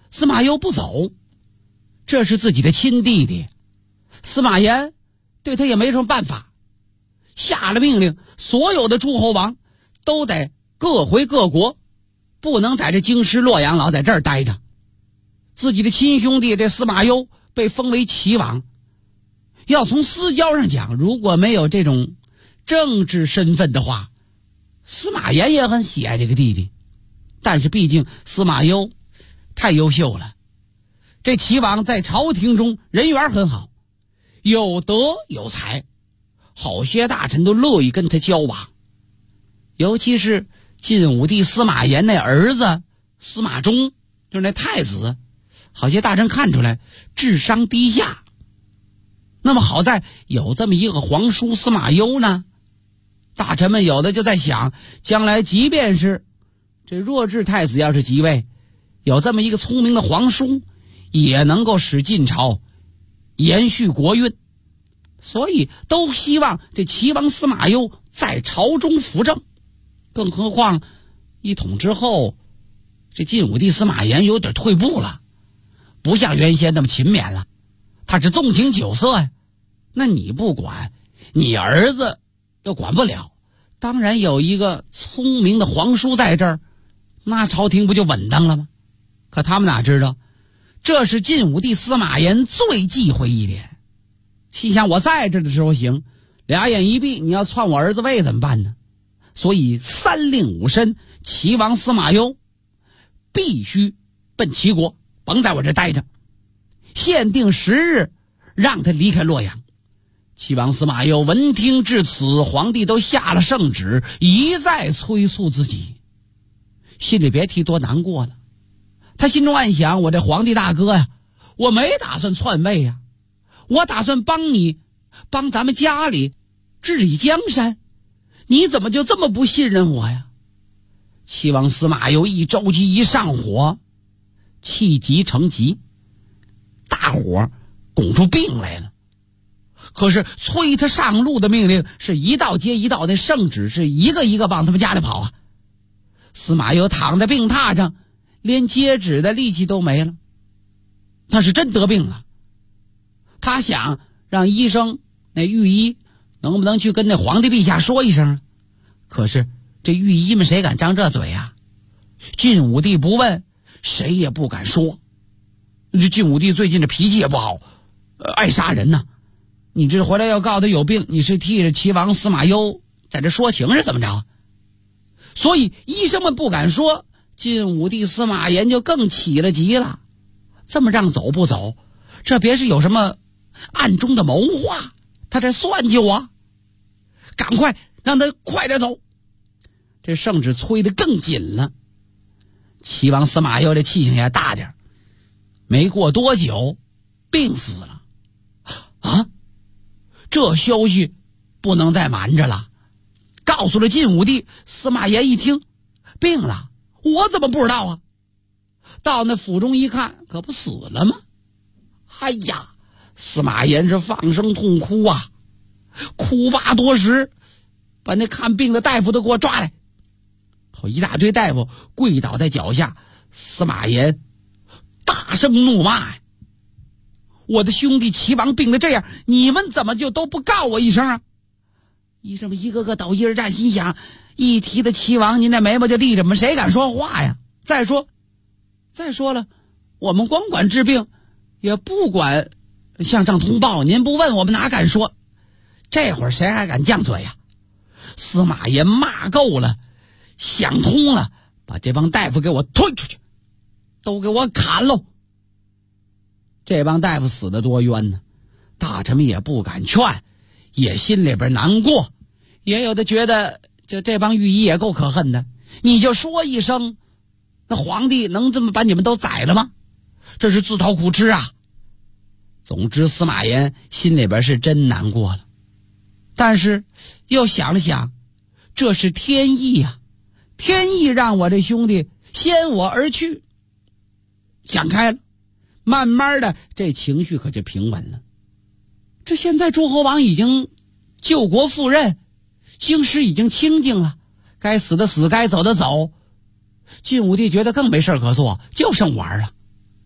司马攸不走，这是自己的亲弟弟，司马炎对他也没什么办法，下了命令，所有的诸侯王都得各回各国，不能在这京师洛阳老在这儿待着。自己的亲兄弟这司马攸被封为齐王，要从私交上讲，如果没有这种政治身份的话，司马炎也很喜爱这个弟弟。但是毕竟司马攸太优秀了，这齐王在朝廷中人缘很好，有德有才，好些大臣都乐意跟他交往。尤其是晋武帝司马炎那儿子司马衷，就是那太子，好些大臣看出来智商低下。那么好在有这么一个皇叔司马攸呢，大臣们有的就在想，将来即便是这弱智太子要是即位，有这么一个聪明的皇叔，也能够使晋朝延续国运，所以都希望这齐王司马攸在朝中辅政。更何况一统之后，这晋武帝司马炎有点退步了，不像原先那么勤勉了，他是纵情酒色呀。那你不管，你儿子又管不了，当然有一个聪明的皇叔在这儿，那朝廷不就稳当了吗？可他们哪知道，这是晋武帝司马炎最忌讳一点。心想我在这的时候行，俩眼一闭，你要篡我儿子位怎么办呢？所以三令五申，齐王司马攸必须奔齐国，甭在我这待着，限定10日让他离开洛阳。齐王司马攸闻听至此，皇帝都下了圣旨，一再催促自己，心里别提多难过了。他心中暗想，我这皇帝大哥呀，我没打算篡位呀，我打算帮咱们家里治理江山，你怎么就这么不信任我呀？齐王司马攸一着急一上火，气急成疾，大火拱出病来了。可是催他上路的命令是一道接一道，那圣旨是一个一个往他们家里跑啊。司马攸躺在病榻上，连接旨的力气都没了，他是真得病了。他想让医生那御医能不能去跟那皇帝陛下说一声，可是这御医们谁敢张这嘴啊？晋武帝不问，谁也不敢说。这晋武帝最近这脾气也不好，爱杀人呐。你这回来要告他有病，你是替着齐王司马攸在这说情是怎么着？所以医生们不敢说，晋武帝司马炎就更起了急了。这么让走不走，这别是有什么暗中的谋划，他在算计我，赶快让他快点走。这圣旨催得更紧了，齐王司马攸这气性也大点，没过多久病死了。啊，这消息不能再瞒着了，告诉了晋武帝。司马炎一听病了，我怎么不知道啊？到那府中一看，可不死了吗？哎呀，司马炎是放声痛哭啊，哭罢多时，把那看病的大夫都给我抓来。一大堆大夫跪倒在脚下，司马炎大声怒骂，我的兄弟齐王病得这样，你们怎么就都不告我一声啊？医生们一个个倒一而战，心想一提的齐王，您那眉毛就立着，我们谁敢说话呀？再说了，我们光管治病，也不管向上通报，您不问我们哪敢说？这会儿谁还敢犟嘴呀？司马炎骂够了，想通了，把这帮大夫给我推出去，都给我砍喽！这帮大夫死得多冤呢，大臣们也不敢劝，也心里边难过，也有的觉得这帮御医也够可恨的，你就说一声，那皇帝能这么把你们都宰了吗？这是自讨苦吃啊！总之司马炎心里边是真难过了，但是又想了想，这是天意啊，天意让我这兄弟先我而去。想开了，慢慢的这情绪可就平稳了。这现在诸侯王已经救国赴任，京师已经清静了，该死的死，该走的走。晋武帝觉得更没事可做，就剩玩了。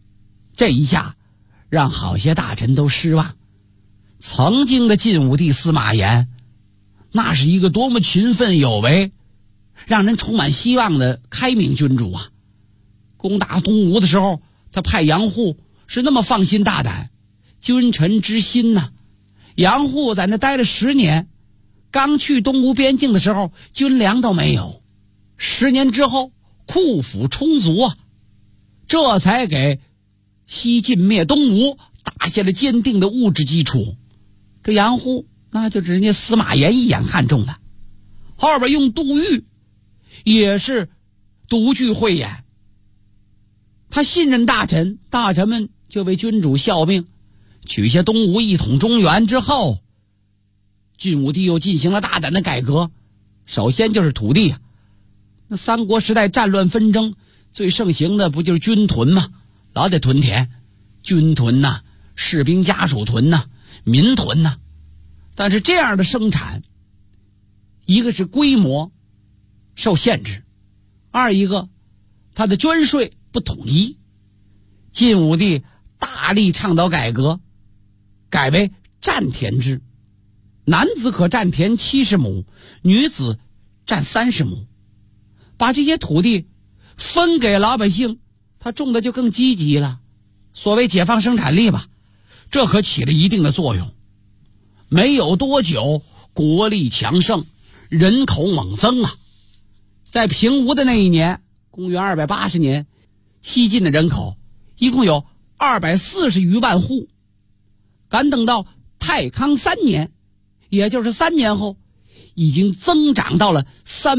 这一下让好些大臣都失望。曾经的晋武帝司马炎，那是一个多么勤奋有为，让人充满希望的开明君主啊！攻打东吴的时候，他派杨户是那么放心大胆，君臣之心呐。杨户在那待了10年，刚去东吴边境的时候，军粮都没有。10年之后，库府充足啊，这才给西晋灭东吴打下了坚定的物质基础。这杨户那就是人家司马炎一眼看中的，后边用杜预也是独具慧眼，他信任大臣，大臣们就为君主效命，取下东吴一统中原之后，晋武帝又进行了大胆的改革。首先就是土地啊，那三国时代战乱纷争最盛行的不就是军屯吗？老得屯田，军屯呐，士兵家属屯呐，民屯呐。但是这样的生产，一个是规模受限制，二一个它的捐税不统一。晋武帝大力倡导改革，改为占田制，男子可占田70亩，女子占30亩，把这些土地分给老百姓，他种的就更积极了。所谓解放生产力吧，这可起了一定的作用。没有多久，国力强盛，人口猛增啊！在平吴的那一年，公元280年，西晋的人口一共有240余万户。赶等到太康3年，也就是3年后，已经增长到了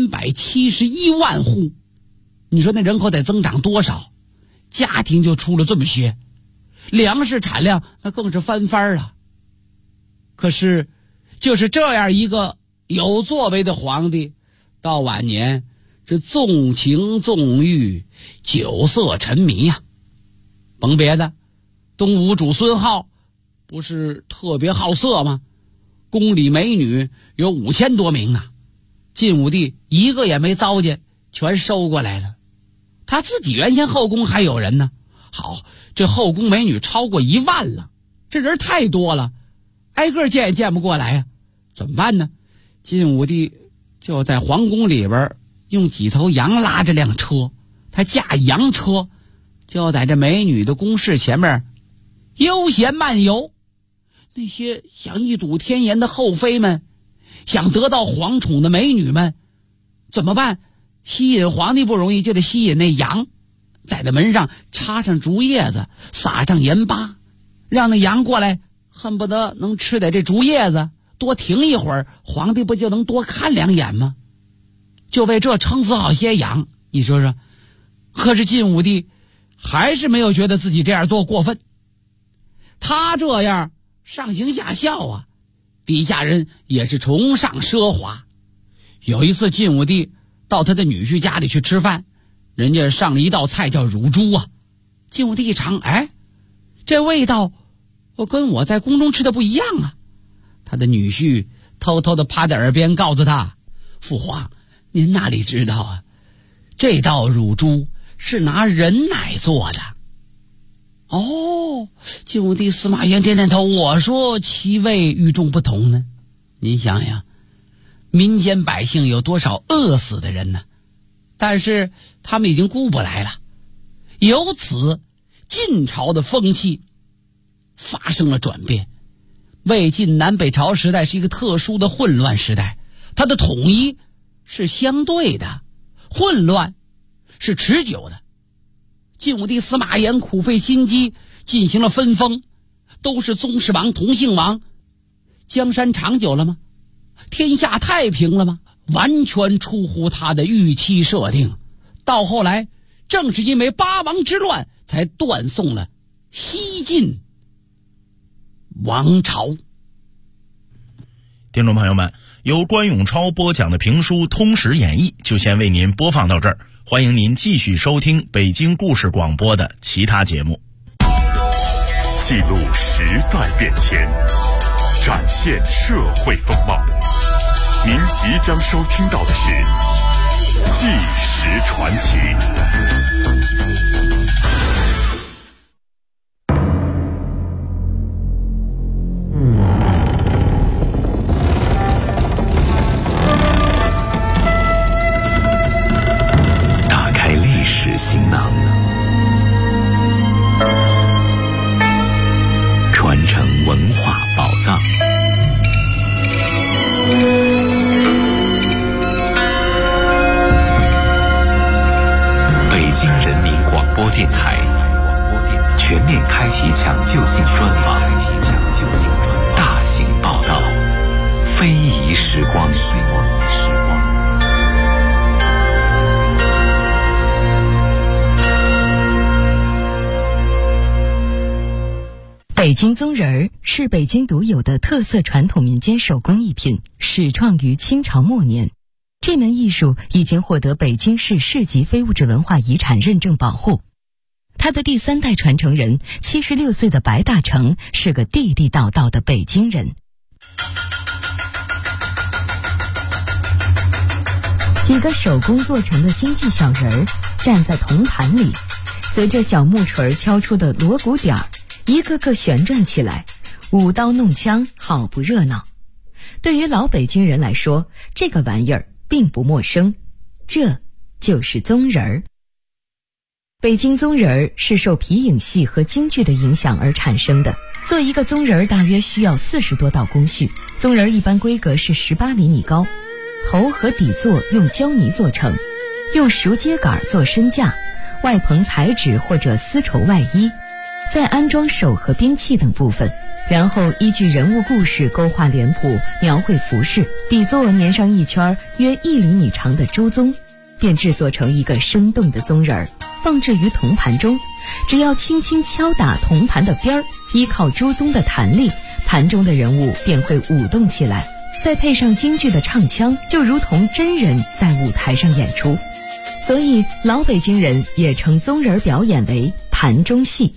371万户。你说那人口得增长多少？家庭就出了这么些，粮食产量那更是翻番了。可是就是这样一个有作为的皇帝，到晚年是纵情纵欲，酒色沉迷呀。甭别的，东吴主孙皓不是特别好色吗？宫里美女有5000多名啊，晋武帝一个也没糟践，全收过来了。他自己原先后宫还有人呢，好，这后宫美女超过1万了，这人太多了，挨个见也见不过来啊，怎么办呢？晋武帝就在皇宫里边用几头羊拉着辆车，他驾羊车，就在这美女的宫室前面悠闲漫游。那些想一睹天颜的后妃们，想得到皇宠的美女们，怎么办？吸引皇帝不容易，就得吸引那羊，在那门上插上竹叶子，撒上盐巴，让那羊过来，恨不得能吃点这竹叶子，多停一会儿，皇帝不就能多看2眼吗？就为这撑死好些羊，你说说。可是晋武帝还是没有觉得自己这样多过分，他这样上行下效啊，底下人也是崇尚奢华。有一次晋武帝到他的女婿家里去吃饭，人家上了一道菜叫乳猪啊。晋武帝一尝，哎，这味道跟我在宫中吃的不一样啊。他的女婿偷偷的趴在耳边告诉他，父皇，您哪里知道啊，这道乳猪是拿人奶做的。哦，晋武帝司马炎点点头，我说其味与众不同呢。您想想，民间百姓有多少饿死的人呢？但是他们已经顾不来了。由此晋朝的风气发生了转变。魏晋南北朝时代是一个特殊的混乱时代，它的统一是相对的，混乱是持久的。晋武帝司马炎苦费心机进行了分封，都是宗室王同姓王，江山长久了吗？天下太平了吗？完全出乎他的预期设定。到后来正是因为八王之乱才断送了西晋王朝。 听众朋友们，由关永超播讲的评书《通史演义》就先为您播放到这儿，欢迎您继续收听北京故事广播的其他节目。 记录时代变迁，展现社会风貌。您即将收听到的是《纪实传奇》。 京人民广播电台全面开启抢救性专访，大型报道，非遗时光。 北京宗人儿是北京独有的特色传统民间手工艺品，始创于清朝末年。这门艺术已经获得北京市市级非物质文化遗产认证保护。他的第3代传承人76岁的白大成是个地地道道的北京人。几个手工做成的京剧小人儿站在铜盘里，随着小木锤敲出的锣鼓点儿，一个个旋转起来，舞刀弄枪，好不热闹。对于老北京人来说，这个玩意儿并不陌生，这就是宗人儿。北京宗人儿是受皮影戏和京剧的影响而产生的。做一个宗人儿大约需要40多道工序。宗人儿一般规格是18厘米高，头和底座用胶泥做成，用熟秸秆做身架，外棚彩纸或者丝绸外衣，再安装手和兵器等部分，然后依据人物故事勾画脸谱，描绘服饰，底座粘上一圈约1厘米长的朱宗，便制作成一个生动的宗人儿，放置于铜盘中。只要轻轻敲打铜盘的边儿，依靠朱宗的弹力，盘中的人物便会舞动起来，再配上京剧的唱腔，就如同真人在舞台上演出。所以老北京人也称宗人表演为盘中戏。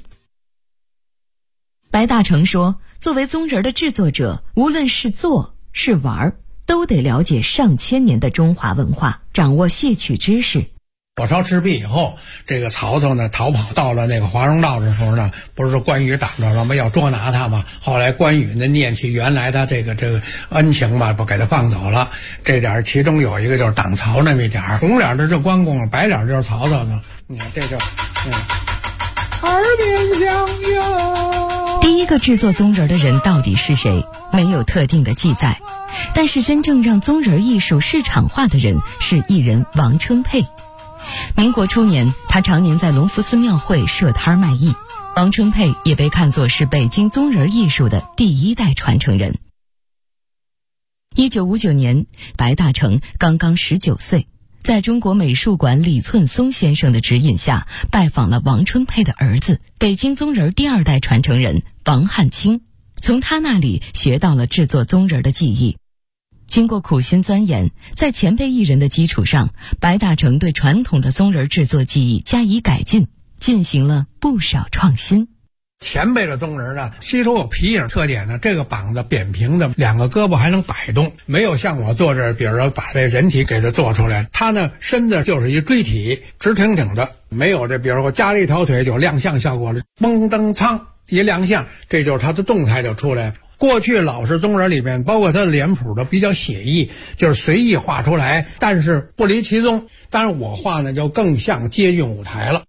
白大成说，作为宗人的制作者，无论是做是玩，都得了解上千年的中华文化，掌握戏曲知识。 火烧赤壁以后，这个曹操呢逃跑到了那个华容道的时候呢，不是说关羽挡着了吗？要捉拿他嘛。后来关羽呢念起原来他这个恩情嘛，不给他放走了。这点其中有一个就是挡曹那么一点，红脸的是关公，白脸就是曹操呢。你看这就耳边相拥。 第一个制作宗人的人到底是谁？没有特定的记载。但是真正让宗人艺术市场化的人是艺人王春佩。民国初年，他常年在隆福寺庙会设摊卖艺。王春佩也被看作是北京宗人艺术的第1代传承人。1959年，白大成刚刚19岁，在中国美术馆李寸松先生的指引下，拜访了王春佩的儿子，北京宗人第2代传承人王汉卿，从他那里学到了制作宗人的技艺。经过苦心钻研，在前辈艺人的基础上，白大成对传统的宗人制作技艺加以改进，进行了不少创新。 前辈的宗人呢，吸收有皮影特点呢，这个膀子扁平的，2个胳膊还能摆动，没有像我做这，比如说把这人体给它做出来，他呢身子就是一锥体，直挺挺的，没有这，比如说加了一条腿就亮相效果了，嘣噔噌一亮相，这就是他的动态就出来了。过去老式宗人里面，包括他的脸谱的比较写意，就是随意画出来，但是不离其宗。但是我画呢，就更像接近舞台了。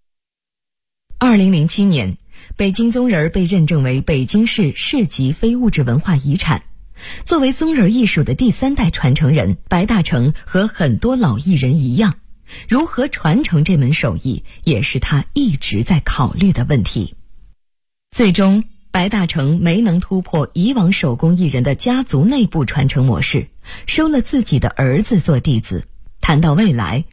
2007年，北京宗人被认证为北京市市级非物质文化遗产。作为宗人艺术的第3代传承人，白大成和很多老艺人一样，如何传承这门手艺，也是他一直在考虑的问题。最终，白大成没能突破以往手工艺人的家族内部传承模式，收了自己的儿子做弟子。谈到未来，